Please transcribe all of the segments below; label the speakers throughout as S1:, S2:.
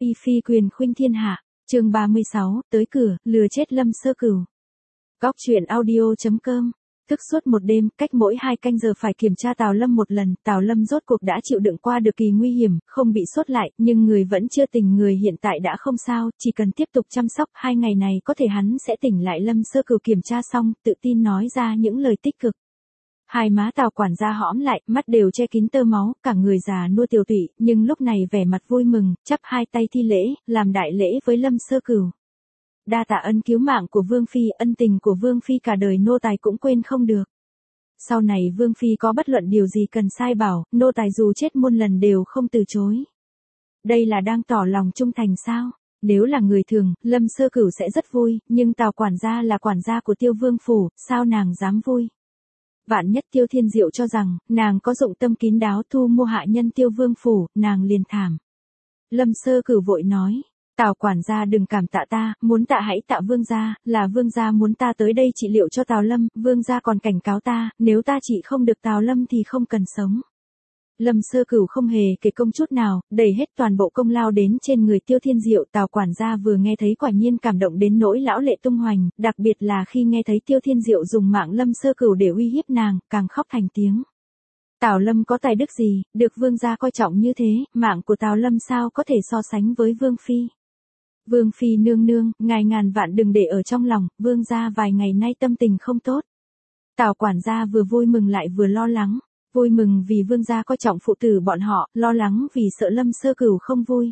S1: Y phi quyền khuynh thiên hạ, chương 36, tới cửa, lừa chết Lâm Sơ Cửu. Góc truyện audio.com. Thức suốt một đêm, cách mỗi 2 canh giờ phải kiểm tra Tào Lâm một lần, Tào Lâm rốt cuộc đã chịu đựng qua được kỳ nguy hiểm, không bị sốt lại, nhưng người vẫn chưa tỉnh, người hiện tại đã không sao, chỉ cần tiếp tục chăm sóc, 2 ngày này có thể hắn sẽ tỉnh lại. Lâm Sơ Cửu kiểm tra xong, tự tin nói ra những lời tích cực. Hai má Tào quản gia hõm lại, mắt đều che kín tơ máu, cả người già nua tiều tụy, nhưng lúc này vẻ mặt vui mừng, chắp 2 tay thi lễ, làm đại lễ với Lâm Sơ Cửu. Đa tạ ân cứu mạng của Vương Phi, ân tình của Vương Phi cả đời nô tài cũng quên không được. Sau này Vương Phi có bất luận điều gì cần sai bảo, nô tài dù chết muôn lần đều không từ chối. Đây là đang tỏ lòng trung thành sao? Nếu là người thường, Lâm Sơ Cửu sẽ rất vui, nhưng Tào quản gia là quản gia của Tiêu Vương Phủ, sao nàng dám vui? Vạn nhất Tiêu Thiên Diệu cho rằng, nàng có dụng tâm kín đáo thu mua hạ nhân Tiêu Vương Phủ, nàng liền thảm. Lâm Sơ Cửu vội nói, Tào quản gia đừng cảm tạ ta, muốn tạ hãy tạ Vương gia, là Vương gia muốn ta tới đây trị liệu cho Tào Lâm, Vương gia còn cảnh cáo ta, nếu ta trị không được Tào Lâm thì không cần sống. Lâm Sơ Cửu không hề kể công chút nào, đẩy hết toàn bộ công lao đến trên người Tiêu Thiên Diệu. Tào quản gia vừa nghe thấy quả nhiên cảm động đến nỗi lão lệ tung hoành, đặc biệt là khi nghe thấy Tiêu Thiên Diệu dùng mạng Lâm Sơ Cửu để uy hiếp nàng, càng khóc thành tiếng. Tào Lâm có tài đức gì, được Vương gia coi trọng như thế, mạng của Tào Lâm sao có thể so sánh với Vương Phi. Vương Phi nương nương, ngài ngàn vạn đừng để ở trong lòng, Vương gia vài ngày nay tâm tình không tốt. Tào quản gia vừa vui mừng lại vừa lo lắng. Vui mừng vì Vương gia coi trọng phụ tử bọn họ, lo lắng vì sợ Lâm Sơ Cửu không vui.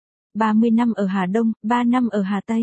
S1: 30 năm ở Hà Đông, 3 năm ở Hà Tây.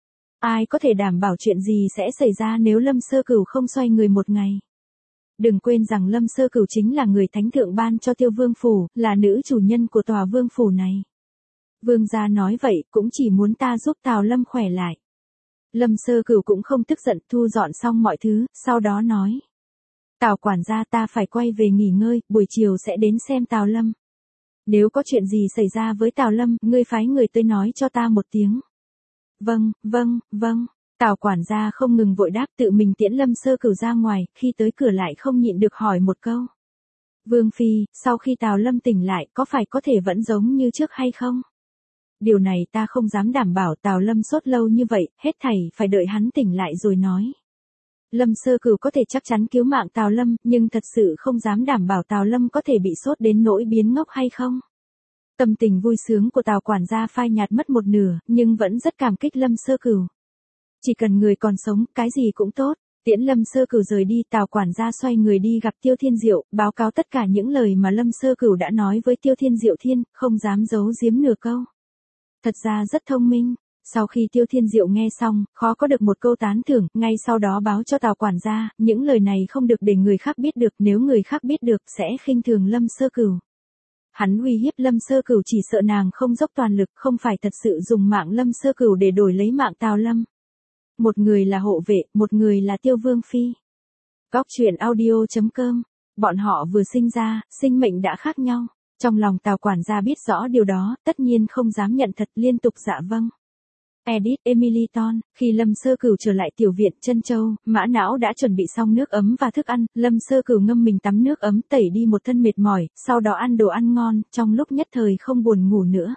S1: Ai có thể đảm bảo chuyện gì sẽ xảy ra nếu Lâm Sơ Cửu không xoay người một ngày. Đừng quên rằng Lâm Sơ Cửu chính là người thánh thượng ban cho Tiêu Vương Phủ, là nữ chủ nhân của tòa Vương Phủ này. Vương gia nói vậy cũng chỉ muốn ta giúp Tào Lâm khỏe lại. Lâm Sơ Cửu cũng không tức giận, thu dọn xong mọi thứ, sau đó nói. Tào quản gia, ta phải quay về nghỉ ngơi, buổi chiều sẽ đến xem Tào Lâm. Nếu có chuyện gì xảy ra với Tào Lâm, ngươi phái người tới nói cho ta một tiếng. Vâng, vâng, vâng. Tào quản gia không ngừng vội đáp, tự mình tiễn Lâm Sơ Cửu ra ngoài, khi tới cửa lại không nhịn được hỏi một câu. Vương Phi, sau khi Tào Lâm tỉnh lại, có phải có thể vẫn giống như trước hay không? Điều này ta không dám đảm bảo. Tào Lâm sốt lâu như vậy, hết thảy phải đợi hắn tỉnh lại rồi nói. Lâm Sơ Cửu có thể chắc chắn cứu mạng Tào Lâm, nhưng thật sự không dám đảm bảo Tào Lâm có thể bị sốt đến nỗi biến ngốc hay không. Tâm tình vui sướng của Tào quản gia phai nhạt mất một nửa, nhưng vẫn rất cảm kích Lâm Sơ Cửu. Chỉ cần người còn sống, cái gì cũng tốt. Tiễn Lâm Sơ Cửu rời đi, Tào quản gia xoay người đi gặp Tiêu Thiên Diệu, báo cáo tất cả những lời mà Lâm Sơ Cửu đã nói với Tiêu Thiên Diệu Thiên, không dám giấu giếm nửa câu. Thật ra rất thông minh. Sau khi Tiêu Thiên Diệu nghe xong, khó có được một câu tán thưởng, ngay sau đó báo cho Tào quản gia, những lời này không được để người khác biết được, nếu người khác biết được sẽ khinh thường Lâm Sơ Cửu. Hắn uy hiếp Lâm Sơ Cửu chỉ sợ nàng không dốc toàn lực, không phải thật sự dùng mạng Lâm Sơ Cửu để đổi lấy mạng Tào Lâm. Một người là hộ vệ, một người là Tiêu Vương Phi. Góc truyện audio.com. Bọn họ vừa sinh ra, sinh mệnh đã khác nhau. Trong lòng Tào quản gia biết rõ điều đó, tất nhiên không dám nhận thật, liên tục dạ vâng. Edit Emiliton, khi Lâm Sơ Cửu trở lại tiểu viện Trân Châu, Mã Não đã chuẩn bị xong nước ấm và thức ăn, Lâm Sơ Cửu ngâm mình tắm nước ấm tẩy đi một thân mệt mỏi, sau đó ăn đồ ăn ngon, trong lúc nhất thời không buồn ngủ nữa.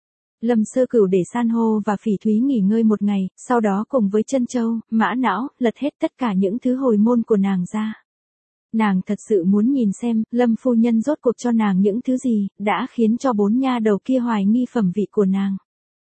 S1: Lâm Sơ Cửu để San hô và Phỉ Thúy nghỉ ngơi một ngày, sau đó cùng với Trân Châu, Mã Não, lật hết tất cả những thứ hồi môn của nàng ra. Nàng thật sự muốn nhìn xem, Lâm phu nhân rốt cuộc cho nàng những thứ gì, đã khiến cho 4 nha đầu kia hoài nghi phẩm vị của nàng.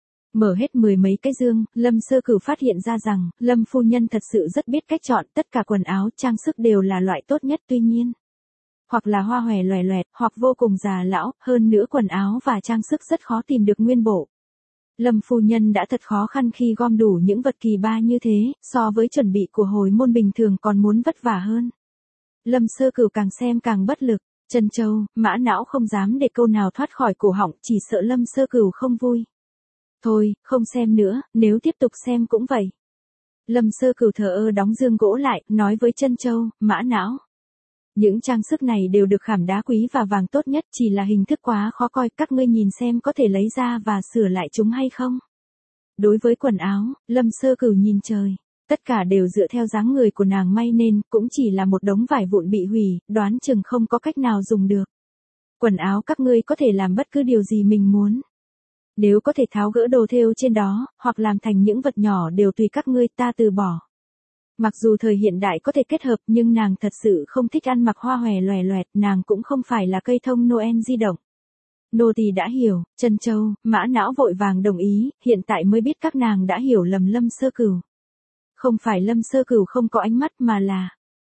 S1: Mở hết 10 mấy cái dương, Lâm Sơ Cửu phát hiện ra rằng, Lâm phu nhân thật sự rất biết cách chọn, tất cả quần áo, trang sức đều là loại tốt nhất, tuy nhiên. Hoặc là hoa hòe loè loẹt, hoặc vô cùng già lão, hơn nữa quần áo và trang sức rất khó tìm được nguyên bộ. Lâm phu nhân đã thật khó khăn khi gom đủ những vật kỳ ba như thế, so với chuẩn bị của hồi môn bình thường còn muốn vất vả hơn. Lâm Sơ Cửu càng xem càng bất lực, Trân Châu, Mã Não không dám để câu nào thoát khỏi cổ họng, chỉ sợ Lâm Sơ Cửu không vui. Thôi, không xem nữa, nếu tiếp tục xem cũng vậy. Lâm Sơ Cửu thờ ơ đóng dương gỗ lại, nói với Trân Châu, Mã Não. Những trang sức này đều được khảm đá quý và vàng tốt nhất, chỉ là hình thức quá khó coi, các ngươi nhìn xem có thể lấy ra và sửa lại chúng hay không. Đối với quần áo, Lâm Sơ Cửu nhìn trời. Tất cả đều dựa theo dáng người của nàng may nên, cũng chỉ là một đống vải vụn bị hủy, đoán chừng không có cách nào dùng được. Quần áo các ngươi có thể làm bất cứ điều gì mình muốn. Nếu có thể tháo gỡ đồ thêu trên đó, hoặc làm thành những vật nhỏ đều tùy các ngươi, ta từ bỏ. Mặc dù thời hiện đại có thể kết hợp nhưng nàng thật sự không thích ăn mặc hoa hòe loè loẹt, nàng cũng không phải là cây thông Noel di động. Nô tỳ đã hiểu, Trân Châu, Mã Não vội vàng đồng ý, hiện tại mới biết các nàng đã hiểu lầm Lâm Sơ Cửu. Không phải Lâm Sơ Cửu không có ánh mắt mà là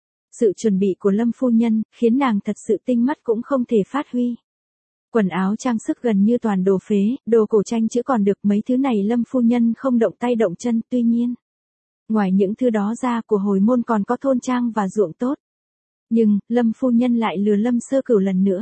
S1: sự chuẩn bị của Lâm phu nhân, khiến nàng thật sự tinh mắt cũng không thể phát huy. Quần áo trang sức gần như toàn đồ phế, đồ cổ tranh chữ còn được, mấy thứ này Lâm phu nhân không động tay động chân, tuy nhiên. Ngoài những thứ đó ra của hồi môn còn có thôn trang và ruộng tốt. Nhưng, Lâm phu nhân lại lừa Lâm Sơ Cửu lần nữa.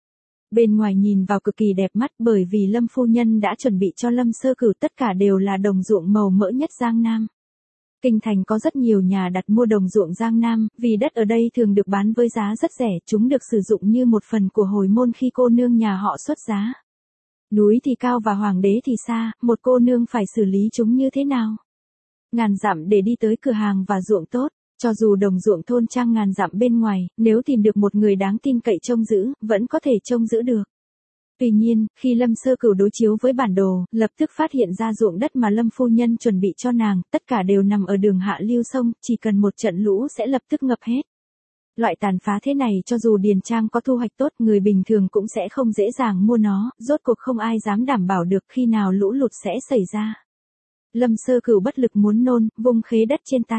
S1: Bên ngoài nhìn vào cực kỳ đẹp mắt bởi vì Lâm phu nhân đã chuẩn bị cho Lâm Sơ Cửu tất cả đều là đồng ruộng màu mỡ nhất Giang Nam. Kinh thành có rất nhiều nhà đặt mua đồng ruộng Giang Nam, vì đất ở đây thường được bán với giá rất rẻ, chúng được sử dụng như một phần của hồi môn khi cô nương nhà họ xuất giá. Núi thì cao và hoàng đế thì xa, một cô nương phải xử lý chúng như thế nào? Ngàn dặm để đi tới cửa hàng và ruộng tốt, cho dù đồng ruộng thôn trang ngàn dặm bên ngoài, nếu tìm được một người đáng tin cậy trông giữ, vẫn có thể trông giữ được. Tuy nhiên, khi Lâm Sơ Cửu đối chiếu với bản đồ, lập tức phát hiện ra ruộng đất mà Lâm phu nhân chuẩn bị cho nàng, tất cả đều nằm ở đường hạ lưu sông, chỉ cần một trận lũ sẽ lập tức ngập hết. Loại tàn phá thế này cho dù điền trang có thu hoạch tốt, người bình thường cũng sẽ không dễ dàng mua nó, rốt cuộc không ai dám đảm bảo được khi nào lũ lụt sẽ xảy ra. Lâm Sơ Cửu bất lực muốn nôn, vung khế đất trên tay.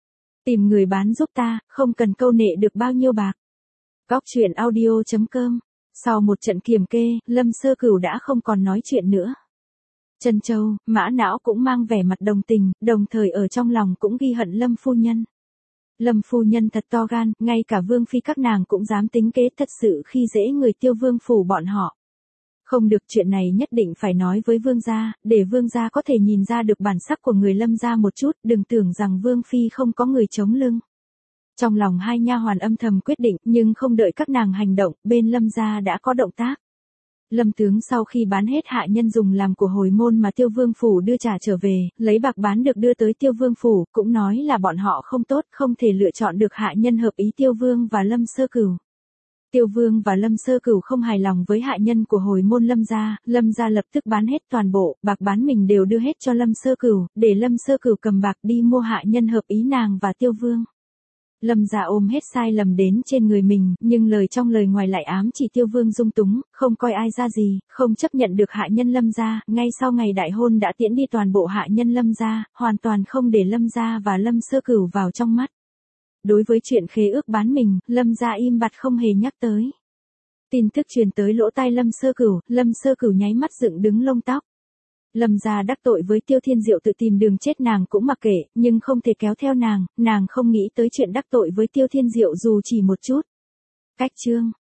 S1: Tìm người bán giúp ta, không cần câu nệ được bao nhiêu bạc. Góc truyện audio.com. Sau một trận kiềm kê, Lâm Sơ Cửu đã không còn nói chuyện nữa. Trân Châu, Mã Não cũng mang vẻ mặt đồng tình, đồng thời ở trong lòng cũng ghi hận Lâm phu nhân. Lâm phu nhân thật to gan, ngay cả vương phi các nàng cũng dám tính kế, thật sự khi dễ người Tiêu Vương phủ bọn họ. Không được, chuyện này nhất định phải nói với vương gia, để vương gia có thể nhìn ra được bản sắc của người Lâm gia một chút, đừng tưởng rằng vương phi không có người chống lưng. Trong lòng hai nha hoàn âm thầm quyết định, nhưng không đợi các nàng hành động, bên Lâm gia đã có động tác. Lâm tướng sau khi bán hết hạ nhân dùng làm của hồi môn mà Tiêu Vương phủ đưa trả trở về, lấy bạc bán được đưa tới Tiêu Vương phủ, cũng nói là bọn họ không tốt, không thể lựa chọn được hạ nhân hợp ý Tiêu Vương và Lâm Sơ Cửu. Tiêu Vương và Lâm Sơ Cửu không hài lòng với hạ nhân của hồi môn Lâm gia lập tức bán hết toàn bộ, bạc bán mình đều đưa hết cho Lâm Sơ Cửu, để Lâm Sơ Cửu cầm bạc đi mua hạ nhân hợp ý nàng và Tiêu Vương. Lâm gia ôm hết sai lầm đến trên người mình, nhưng lời trong lời ngoài lại ám chỉ Tiêu Vương dung túng, không coi ai ra gì, không chấp nhận được hạ nhân Lâm gia, ngay sau ngày đại hôn đã tiễn đi toàn bộ hạ nhân Lâm gia, hoàn toàn không để Lâm gia và Lâm Sơ Cửu vào trong mắt. Đối với chuyện khế ước bán mình, Lâm gia im bặt không hề nhắc tới. Tin tức truyền tới lỗ tai Lâm Sơ Cửu nháy mắt dựng đứng lông tóc. Lâm gia đắc tội với Tiêu Thiên Diệu tự tìm đường chết nàng cũng mặc kệ, nhưng không thể kéo theo nàng không nghĩ tới chuyện đắc tội với Tiêu Thiên Diệu dù chỉ một chút. Cách chương